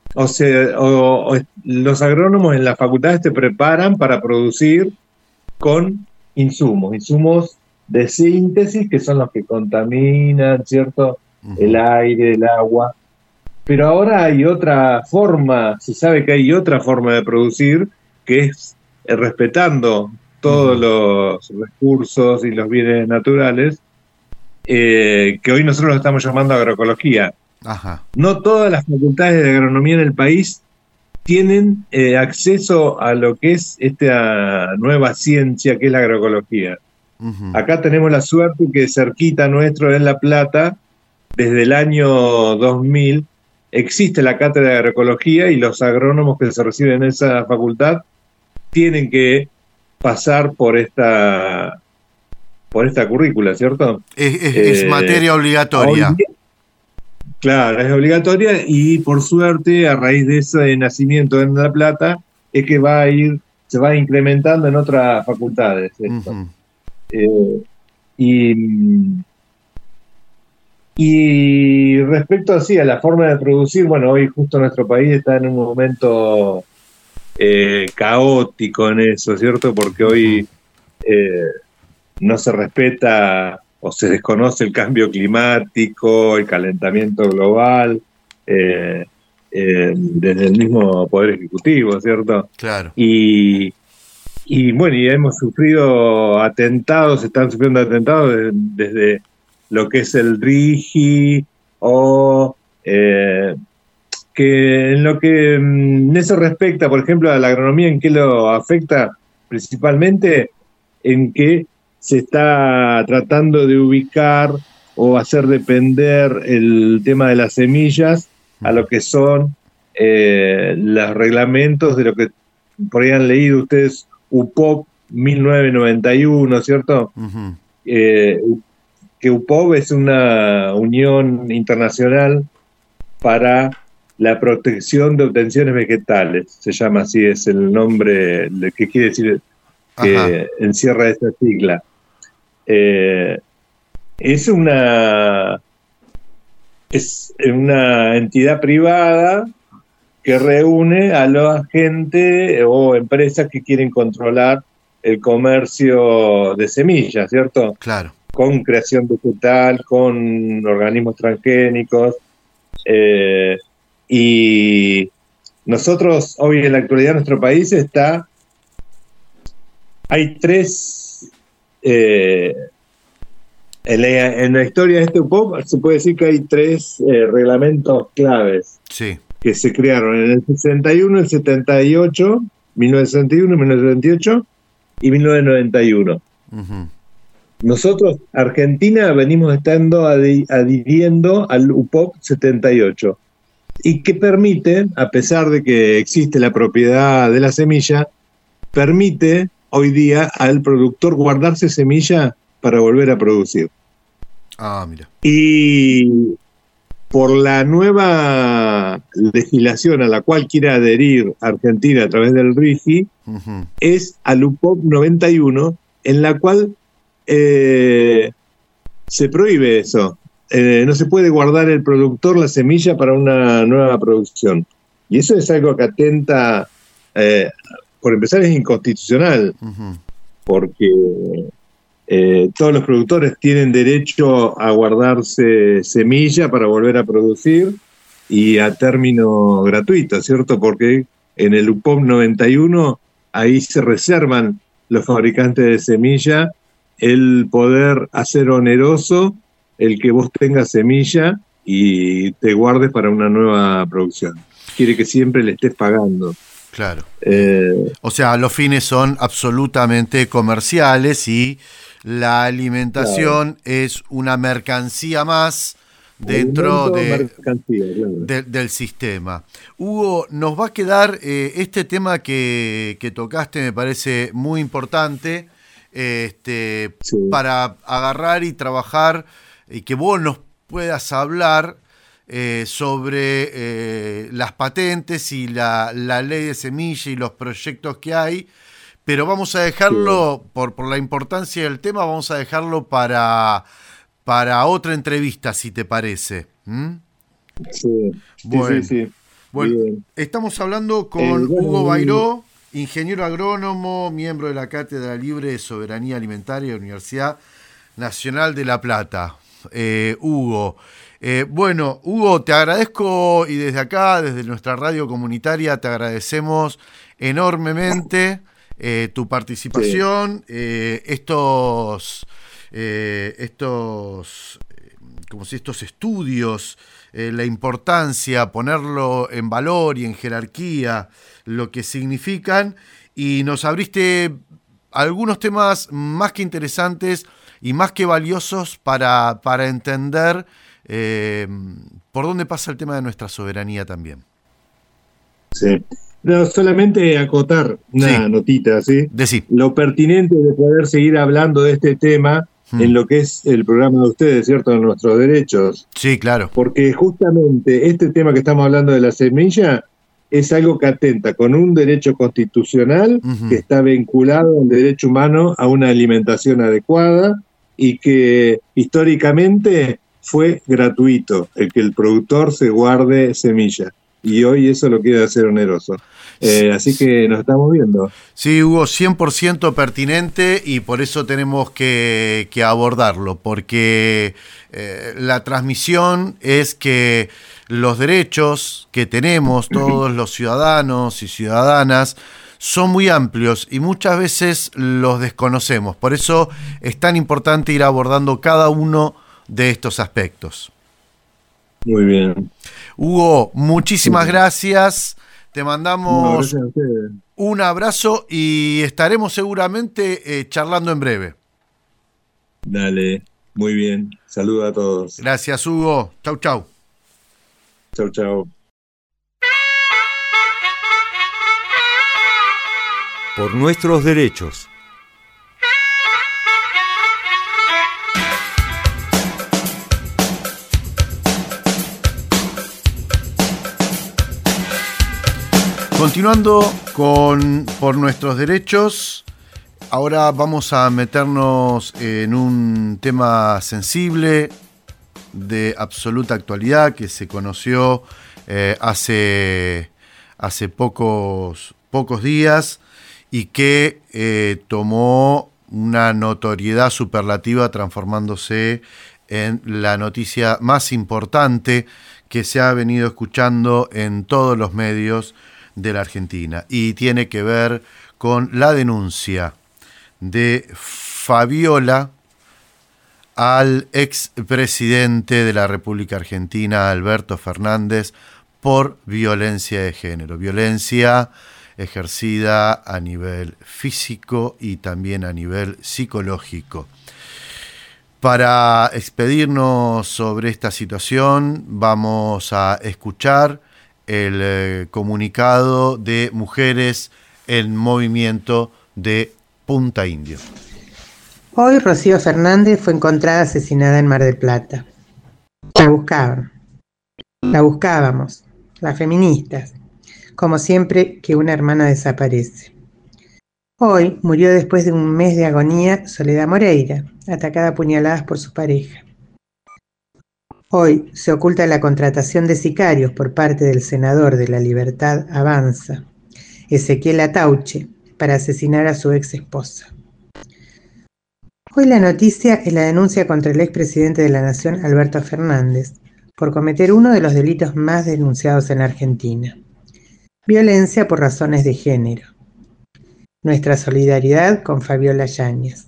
los agrónomos en las facultades te preparan para producir con insumos de síntesis, que son los que contaminan, ¿cierto? Uh-huh. El aire, el agua. Pero ahora hay otra forma, se sabe que hay otra forma de producir, que es respetando todos los recursos y los bienes naturales, que hoy nosotros lo estamos llamando agroecología. Ajá. No todas las facultades de agronomía en el país tienen acceso a lo que es esta nueva ciencia que es la agroecología. Uh-huh. Acá tenemos la suerte que cerquita nuestro en La Plata, desde el año 2000, existe la cátedra de agroecología y los agrónomos que se reciben en esa facultad tienen que pasar por esta currícula, ¿cierto? Es materia obligatoria. Claro, es obligatoria y por suerte a raíz de ese nacimiento en La Plata es que se va incrementando en otras facultades. Uh-huh. Y Y respecto así a la forma de producir, bueno, hoy justo nuestro país está en un momento caótico en eso, ¿cierto? Porque hoy no se respeta o se desconoce el cambio climático, el calentamiento global, desde el mismo Poder Ejecutivo, ¿cierto? Claro. Y bueno, y hemos sufrido atentados, están sufriendo atentados desde lo que es el RIGI o que en lo que en eso respecta, por ejemplo, a la agronomía, ¿en qué lo afecta? Principalmente en que se está tratando de ubicar o hacer depender el tema de las semillas a lo que son los reglamentos de lo que por ahí han leído ustedes, UPOV 1991, ¿cierto? Uh-huh. Que UPOV es una unión internacional para la protección de obtenciones vegetales, se llama así, es el nombre que quiere decir que encierra esa sigla. Es una entidad privada que reúne a la gente o empresas que quieren controlar el comercio de semillas, ¿cierto? Claro. Con creación vegetal, con organismos transgénicos. Y nosotros, hoy en la actualidad, nuestro país hay tres... en la historia de este UPOV se puede decir que hay tres reglamentos claves. Sí. Que se crearon en el 61, el 78, 1961, 1978 y 1991. Uh-huh. Nosotros, Argentina, venimos estando adhiriendo al UPOV 78 y que permite, a pesar de que existe la propiedad de la semilla, permite hoy día al productor guardarse semilla para volver a producir. Ah, mira. Y por la nueva legislación a la cual quiere adherir Argentina a través del RIGI, uh-huh, es al UPOV 91, en la cual se prohíbe eso. No se puede guardar el productor la semilla para una nueva producción. Y eso es algo que atenta, por empezar, es inconstitucional, uh-huh, porque todos los productores tienen derecho a guardarse semilla para volver a producir y a término gratuito, ¿cierto? Porque en el UPOV 91 ahí se reservan los fabricantes de semilla el poder hacer oneroso el que vos tengas semilla y te guardes para una nueva producción. Quiere que siempre le estés pagando. Claro. O sea, los fines son absolutamente comerciales y la alimentación, claro, es una mercancía más dentro del sistema. Hugo, nos va a quedar este tema que tocaste, me parece muy importante, sí, para agarrar y trabajar y que vos nos puedas hablar sobre las patentes y la ley de semilla y los proyectos que hay. Pero vamos a dejarlo, sí, por la importancia del tema, vamos a dejarlo para otra entrevista, si te parece. ¿Mm? Sí, bueno, sí. Bueno, estamos hablando con Hugo Bairó, ingeniero agrónomo, miembro de la Cátedra Libre de Soberanía Alimentaria de la Universidad Nacional de La Plata. Hugo, Hugo, te agradezco y desde acá, desde nuestra radio comunitaria, te agradecemos enormemente tu participación, sí, estos estudios, la importancia, ponerlo en valor y en jerarquía, lo que significan, y nos abriste algunos temas más que interesantes y más que valiosos para entender por dónde pasa el tema de nuestra soberanía también. Sí. No, solamente acotar una notita, ¿sí? Decí. Lo pertinente de poder seguir hablando de este tema en lo que es el programa de ustedes, ¿cierto? De nuestros derechos. Sí, claro. Porque justamente este tema que estamos hablando de la semilla es algo que atenta con un derecho constitucional, uh-huh, que está vinculado a un derecho humano a una alimentación adecuada y que históricamente fue gratuito, el que el productor se guarde semilla. Y hoy eso lo quiere hacer oneroso. Así que nos estamos viendo. Sí, Hugo, 100% pertinente y por eso tenemos que abordarlo, porque la transmisión es que los derechos que tenemos todos los ciudadanos y ciudadanas son muy amplios y muchas veces los desconocemos. Por eso es tan importante ir abordando cada uno de estos aspectos. Muy bien. Hugo, muchísimas gracias. Te mandamos un abrazo y estaremos seguramente charlando en breve. Dale, muy bien. Saludos a todos. Gracias, Hugo. Chau, chau. Chau, chau. Por nuestros derechos. Continuando por nuestros derechos, ahora vamos a meternos en un tema sensible de absoluta actualidad que se conoció hace pocos días y que tomó una notoriedad superlativa, transformándose en la noticia más importante que se ha venido escuchando en todos los medios de la Argentina, y tiene que ver con la denuncia de Fabiola al expresidente de la República Argentina, Alberto Fernández, por violencia de género, violencia ejercida a nivel físico y también a nivel psicológico. Para expedirnos sobre esta situación vamos a escuchar el comunicado de Mujeres en Movimiento de Punta Indio. Hoy Rocío Fernández fue encontrada asesinada en Mar del Plata. La buscaban. La buscábamos, las feministas, como siempre que una hermana desaparece. Hoy murió después de un mes de agonía Soledad Moreira, atacada a puñaladas por su pareja. Hoy se oculta la contratación de sicarios por parte del senador de La Libertad Avanza, Ezequiel Atauche, para asesinar a su ex esposa. Hoy la noticia es la denuncia contra el expresidente de la Nación, Alberto Fernández, por cometer uno de los delitos más denunciados en la Argentina: violencia por razones de género. Nuestra solidaridad con Fabiola Yáñez.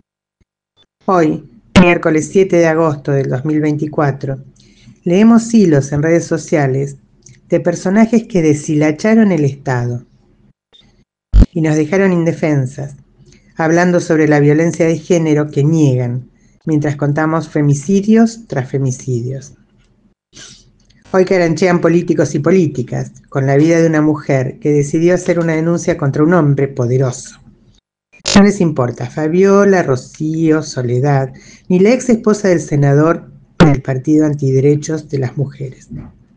Hoy, miércoles 7 de agosto del 2024, leemos hilos en redes sociales de personajes que deshilacharon el Estado y nos dejaron indefensas, hablando sobre la violencia de género que niegan, mientras contamos femicidios tras femicidios. Hoy caranchean políticos y políticas con la vida de una mujer que decidió hacer una denuncia contra un hombre poderoso. No les importa Fabiola, Rocío, Soledad, ni la ex esposa del senador del Partido Antiderechos de las Mujeres.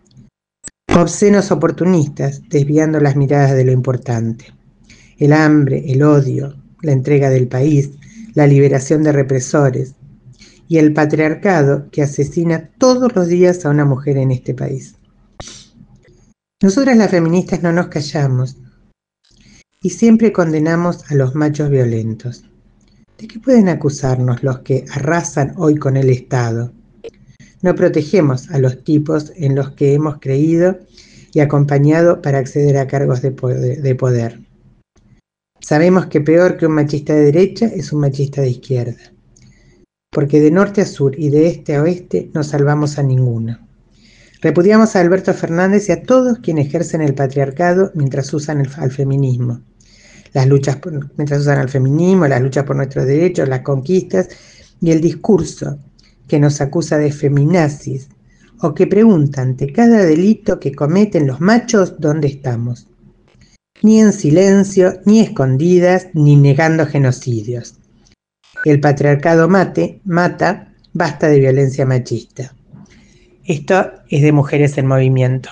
Obscenos oportunistas desviando las miradas de lo importante: el hambre, el odio, la entrega del país, la liberación de represores y el patriarcado que asesina todos los días a una mujer en este país. Nosotras las feministas no nos callamos y siempre condenamos a los machos violentos. ¿De qué pueden acusarnos los que arrasan hoy con el Estado? No protegemos a los tipos en los que hemos creído y acompañado para acceder a cargos de poder. Sabemos que peor que un machista de derecha es un machista de izquierda, porque de norte a sur y de este a oeste no salvamos a ninguno. Repudiamos a Alberto Fernández y a todos quienes ejercen el patriarcado mientras usan al feminismo. Mientras usan al feminismo, las luchas por nuestros derechos, las conquistas y el discurso que nos acusa de feminazis, o que pregunta ante cada delito que cometen los machos dónde estamos. Ni en silencio, ni escondidas, ni negando genocidios. El patriarcado mata, basta de violencia machista. Esto es de Mujeres en Movimiento.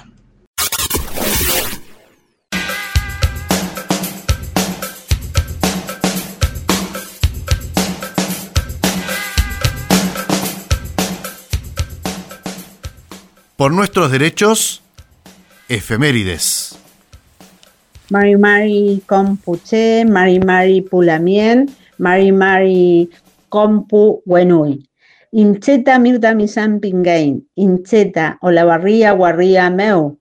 Por nuestros derechos, efemérides. Mari Mari Compuche, Mari Mari Pulamien, Mari Mari Compu Wenui. Incheta Mirta Millán Pingain, Incheta Olavarría Guarría Meu.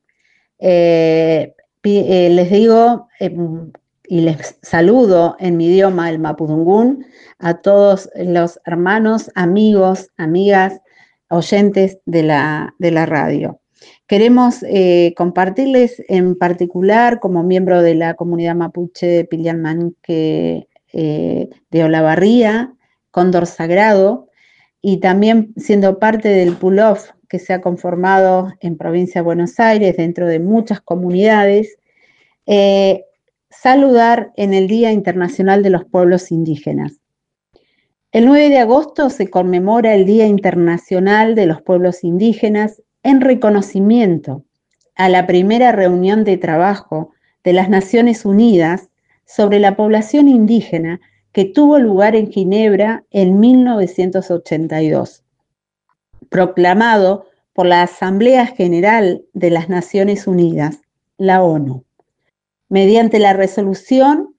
Les digo y les saludo en mi idioma, el mapudungún, a todos los hermanos, amigos, amigas, oyentes de la radio. Queremos compartirles en particular, como miembro de la comunidad mapuche Pillanmanque de Olavarría, Cóndor Sagrado, y también siendo parte del pull-off que se ha conformado en Provincia de Buenos Aires, dentro de muchas comunidades, saludar en el Día Internacional de los Pueblos Indígenas. El 9 de agosto se conmemora el Día Internacional de los Pueblos Indígenas en reconocimiento a la primera reunión de trabajo de las Naciones Unidas sobre la población indígena que tuvo lugar en Ginebra en 1982, proclamado por la Asamblea General de las Naciones Unidas, la ONU, mediante la resolución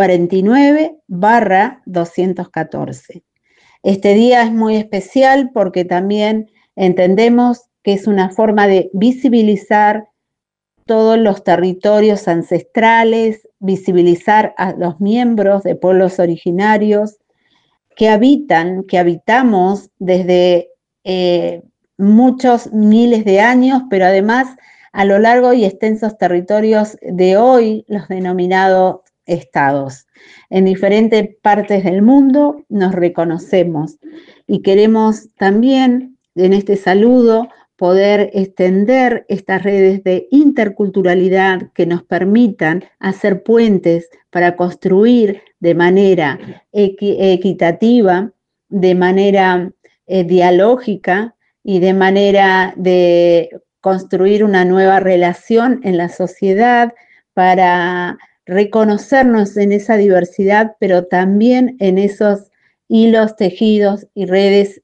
49/214. Este día es muy especial porque también entendemos que es una forma de visibilizar todos los territorios ancestrales, visibilizar a los miembros de pueblos originarios que habitamos desde muchos miles de años, pero además a lo largo y extensos territorios de hoy, los denominados estados. En diferentes partes del mundo nos reconocemos y queremos también en este saludo poder extender estas redes de interculturalidad que nos permitan hacer puentes para construir de manera equitativa, de manera dialógica y de manera de construir una nueva relación en la sociedad para reconocernos en esa diversidad, pero también en esos hilos, tejidos y redes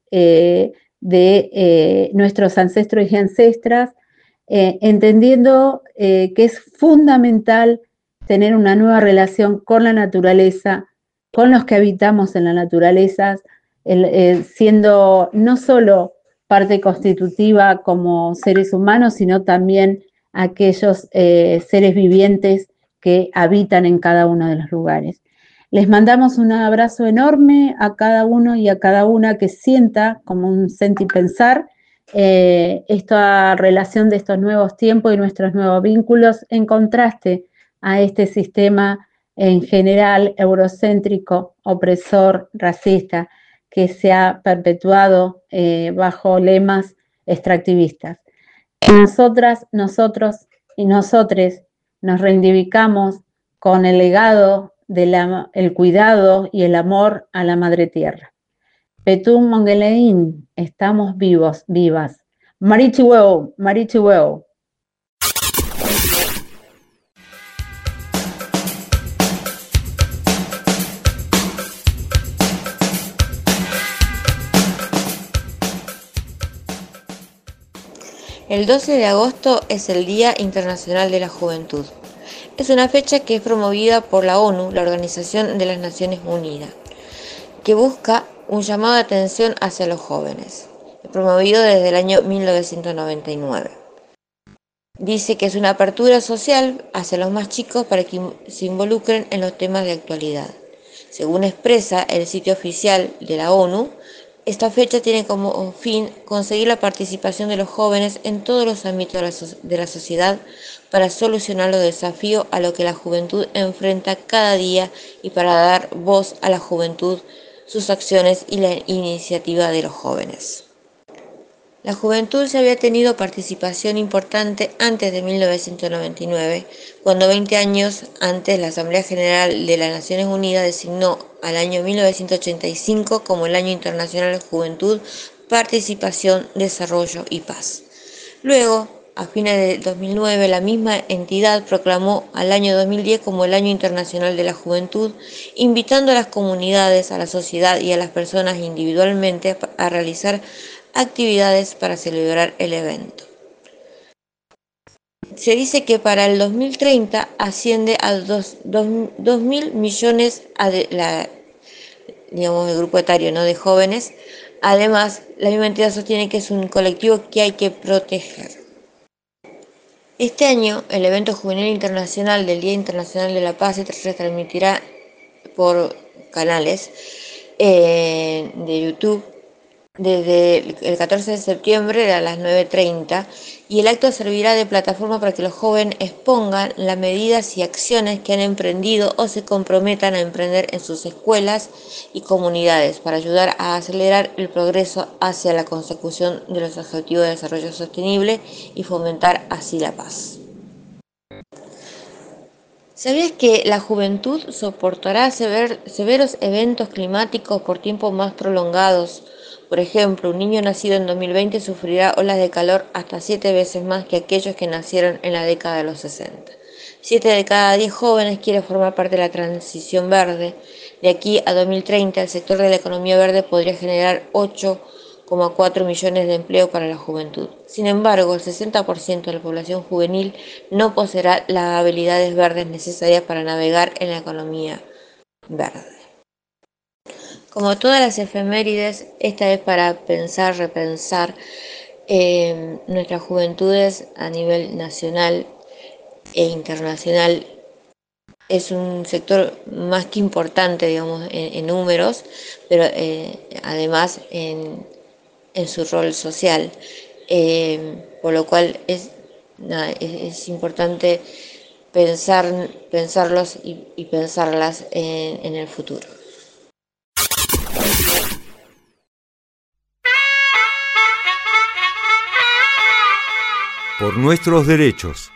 de nuestros ancestros y ancestras, entendiendo que es fundamental tener una nueva relación con la naturaleza, con los que habitamos en la naturaleza, siendo no solo parte constitutiva como seres humanos, sino también aquellos seres vivientes que habitan en cada uno de los lugares. Les mandamos un abrazo enorme a cada uno y a cada una que sienta como un sentipensar esta relación de estos nuevos tiempos y nuestros nuevos vínculos en contraste a este sistema en general eurocéntrico, opresor, racista, que se ha perpetuado bajo lemas extractivistas. Nosotras, nosotros y nosotres nos reivindicamos con el legado del cuidado y el amor a la madre tierra. Petum Mongelein, estamos vivos, vivas. Marichihueu, Marichihueu. El 12 de agosto es el Día Internacional de la Juventud. Es una fecha que es promovida por la ONU, la Organización de las Naciones Unidas, que busca un llamado de atención hacia los jóvenes, promovido desde el año 1999. Dice que es una apertura social hacia los más chicos para que se involucren en los temas de actualidad. Según expresa el sitio oficial de la ONU, esta fecha tiene como fin conseguir la participación de los jóvenes en todos los ámbitos de la sociedad para solucionar los desafíos a los que la juventud enfrenta cada día y para dar voz a la juventud, sus acciones y la iniciativa de los jóvenes. La juventud ya había tenido participación importante antes de 1999, cuando 20 años antes la Asamblea General de las Naciones Unidas designó al año 1985 como el Año Internacional de Juventud, Participación, Desarrollo y Paz. Luego, a fines de 2009, la misma entidad proclamó al año 2010 como el Año Internacional de la Juventud, invitando a las comunidades, a la sociedad y a las personas individualmente a realizar actividades para celebrar el evento. Se dice que para el 2030 asciende a 2.000 millones digamos, el grupo etario, ¿no?, de jóvenes. Además, la misma entidad sostiene que es un colectivo que hay que proteger. Este año, el evento juvenil internacional del Día Internacional de la Paz se retransmitirá por canales de YouTube desde el 14 de septiembre a las 9:30, y el acto servirá de plataforma para que los jóvenes expongan las medidas y acciones que han emprendido o se comprometan a emprender en sus escuelas y comunidades para ayudar a acelerar el progreso hacia la consecución de los Objetivos de Desarrollo Sostenible y fomentar así la paz. ¿Sabías que la juventud soportará severos eventos climáticos por tiempos más prolongados? Por ejemplo, un niño nacido en 2020 sufrirá olas de calor hasta 7 veces más que aquellos que nacieron en la década de los 60. 7 de cada 10 jóvenes quieren formar parte de la transición verde. De aquí a 2030, el sector de la economía verde podría generar 8,4 millones de empleos para la juventud. Sin embargo, el 60% de la población juvenil no poseerá las habilidades verdes necesarias para navegar en la economía verde. Como todas las efemérides, esta es para pensar, repensar nuestras juventudes a nivel nacional e internacional. Es un sector más que importante, digamos, en números, pero además en su rol social, por lo cual es importante pensarlos y pensarlas en el futuro. Por nuestros derechos.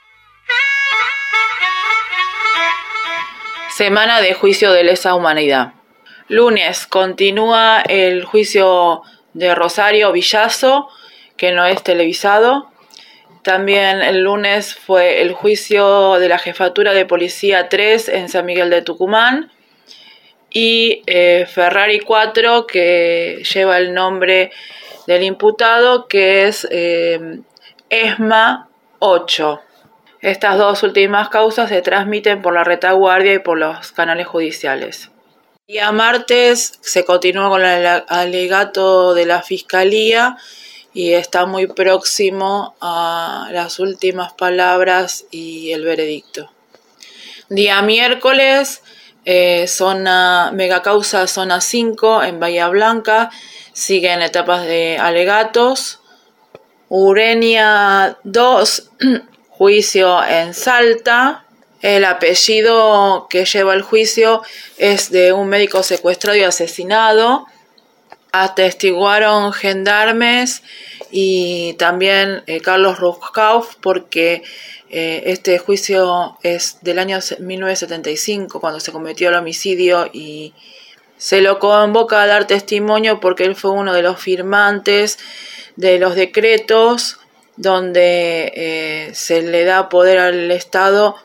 Semana de juicio de lesa humanidad. Lunes continúa el juicio de Rosario Villazo, que no es televisado. También el lunes fue el juicio de la Jefatura de Policía 3 en San Miguel de Tucumán. Y Ferrari 4, que lleva el nombre del imputado, que es ESMA 8. Estas dos últimas causas se transmiten por la retaguardia y por los canales judiciales. Día martes se continúa con el alegato de la Fiscalía y está muy próximo a las últimas palabras y el veredicto. Día miércoles, megacausa zona 5 en Bahía Blanca, siguen etapas de alegatos. Urenia 2, juicio en Salta. El apellido que lleva el juicio es de un médico secuestrado y asesinado. Atestiguaron gendarmes y también Carlos Ruskauf, porque este juicio es del año 1975, cuando se cometió el homicidio, y se lo convoca a dar testimonio porque él fue uno de los firmantes de los decretos donde se le da poder al Estado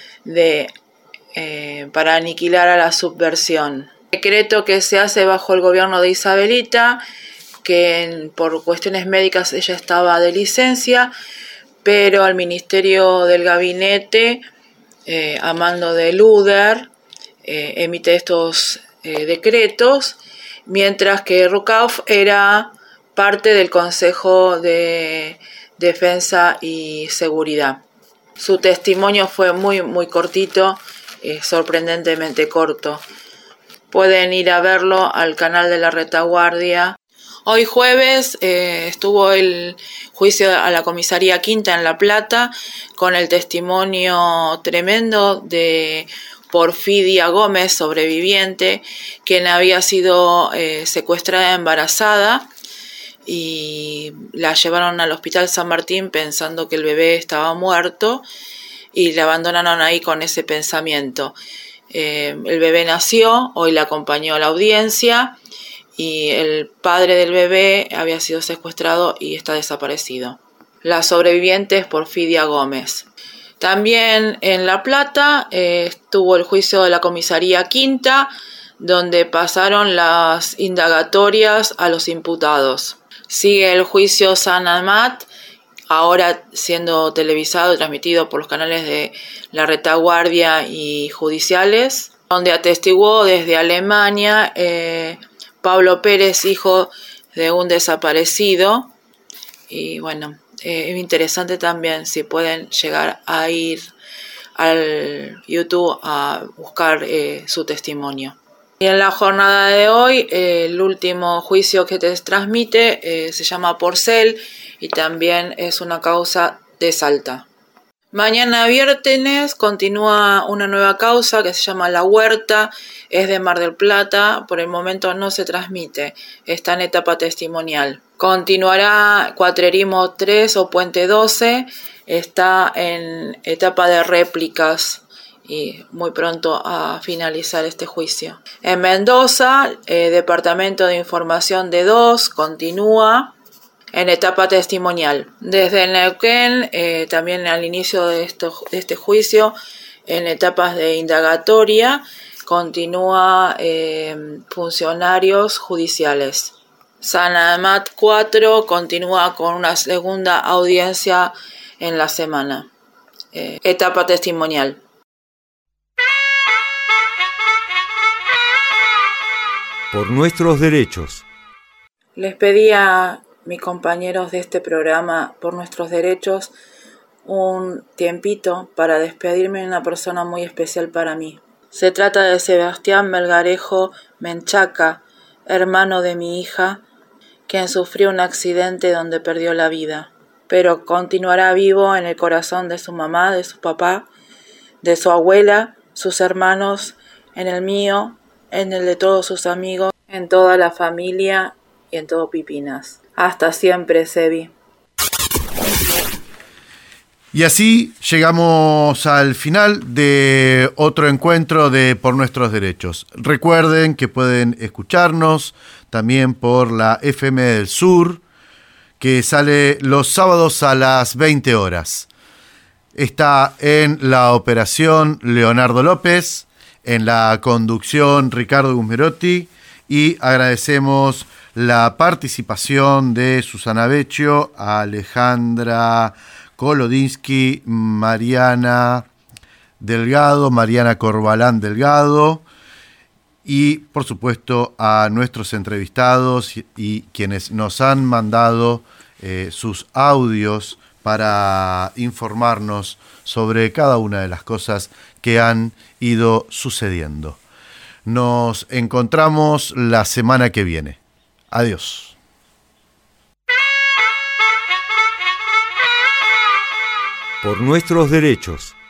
para aniquilar a la subversión. Decreto que se hace bajo el gobierno de Isabelita, que por cuestiones médicas ella estaba de licencia, pero el Ministerio del Gabinete, a mando de Luder, emite estos decretos, mientras que Rukauf era parte del Consejo de Defensa y Seguridad. Su testimonio fue muy, muy cortito, sorprendentemente corto. Pueden ir a verlo al canal de la retaguardia. Hoy jueves estuvo el juicio a la comisaría Quinta en La Plata, con el testimonio tremendo de Porfidia Gómez, sobreviviente, quien había sido secuestrada embarazada y la llevaron al Hospital San Martín pensando que el bebé estaba muerto y la abandonaron ahí con ese pensamiento. El bebé nació, hoy la acompañó a la audiencia y el padre del bebé había sido secuestrado y está desaparecido. La sobreviviente es Porfidia Gómez. También en La Plata estuvo el juicio de la comisaría Quinta, donde pasaron las indagatorias a los imputados. Sigue el juicio San Amat ahora siendo televisado y transmitido por los canales de La Retaguardia y judiciales, donde atestiguó desde Alemania Pablo Pérez, hijo de un desaparecido. Y bueno, es interesante también si pueden llegar a ir al YouTube a buscar su testimonio. Y en la jornada de hoy, el último juicio que te transmite se llama Porcel y también es una causa de Salta. Mañana viernes continúa una nueva causa que se llama La Huerta, es de Mar del Plata, por el momento no se transmite, está en etapa testimonial. Continuará Cuatrerismo 3 o Puente 12, está en etapa de réplicas y muy pronto a finalizar este juicio. En Mendoza, Departamento de Información de 2 continúa en etapa testimonial. Desde Neuquén, también al inicio de este juicio, en etapas de indagatoria, continúa funcionarios judiciales. San Amat 4 continúa con una segunda audiencia en la semana. Etapa testimonial. Por nuestros derechos. Les pedí a mis compañeros de este programa, Por Nuestros Derechos, un tiempito para despedirme de una persona muy especial para mí. Se trata de Sebastián Melgarejo Menchaca, hermano de mi hija, quien sufrió un accidente donde perdió la vida, pero continuará vivo en el corazón de su mamá, de su papá, de su abuela, sus hermanos, en el mío, en el de todos sus amigos, en toda la familia y en todo Pipinas. Hasta siempre, Sebi. Y así llegamos al final de otro encuentro de Por Nuestros Derechos. Recuerden que pueden escucharnos también por la FM del Sur, que sale los sábados a las 20 horas. Está en la operación Leonardo López, en la conducción Ricardo Guzmerotti, y agradecemos la participación de Susana Vecchio, Alejandra Kolodinsky, Mariana Delgado, Mariana Corbalán Delgado, y por supuesto a nuestros entrevistados y quienes nos han mandado sus audios para informarnos sobre cada una de las cosas que han ido sucediendo. Nos encontramos la semana que viene. Adiós. Por nuestros derechos.